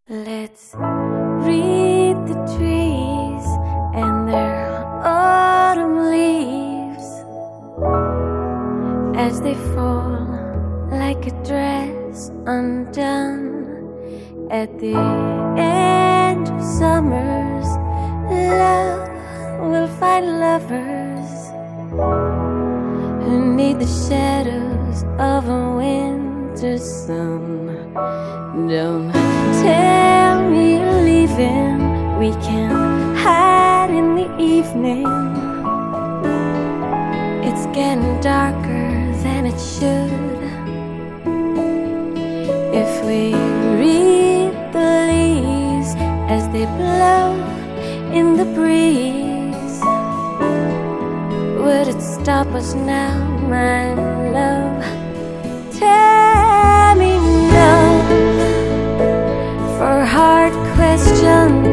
Let's read the trees and their autumn leaves as they fall like a dress undone at the end of summer's love will find lovers who need the shadows of a winter sun. Don't tell me you're leaving, we can hide in the evening. It's getting darker than it should. If we read the leaves as they blow in the breeze, would it stop us now, my love? Tell me no, for hard questions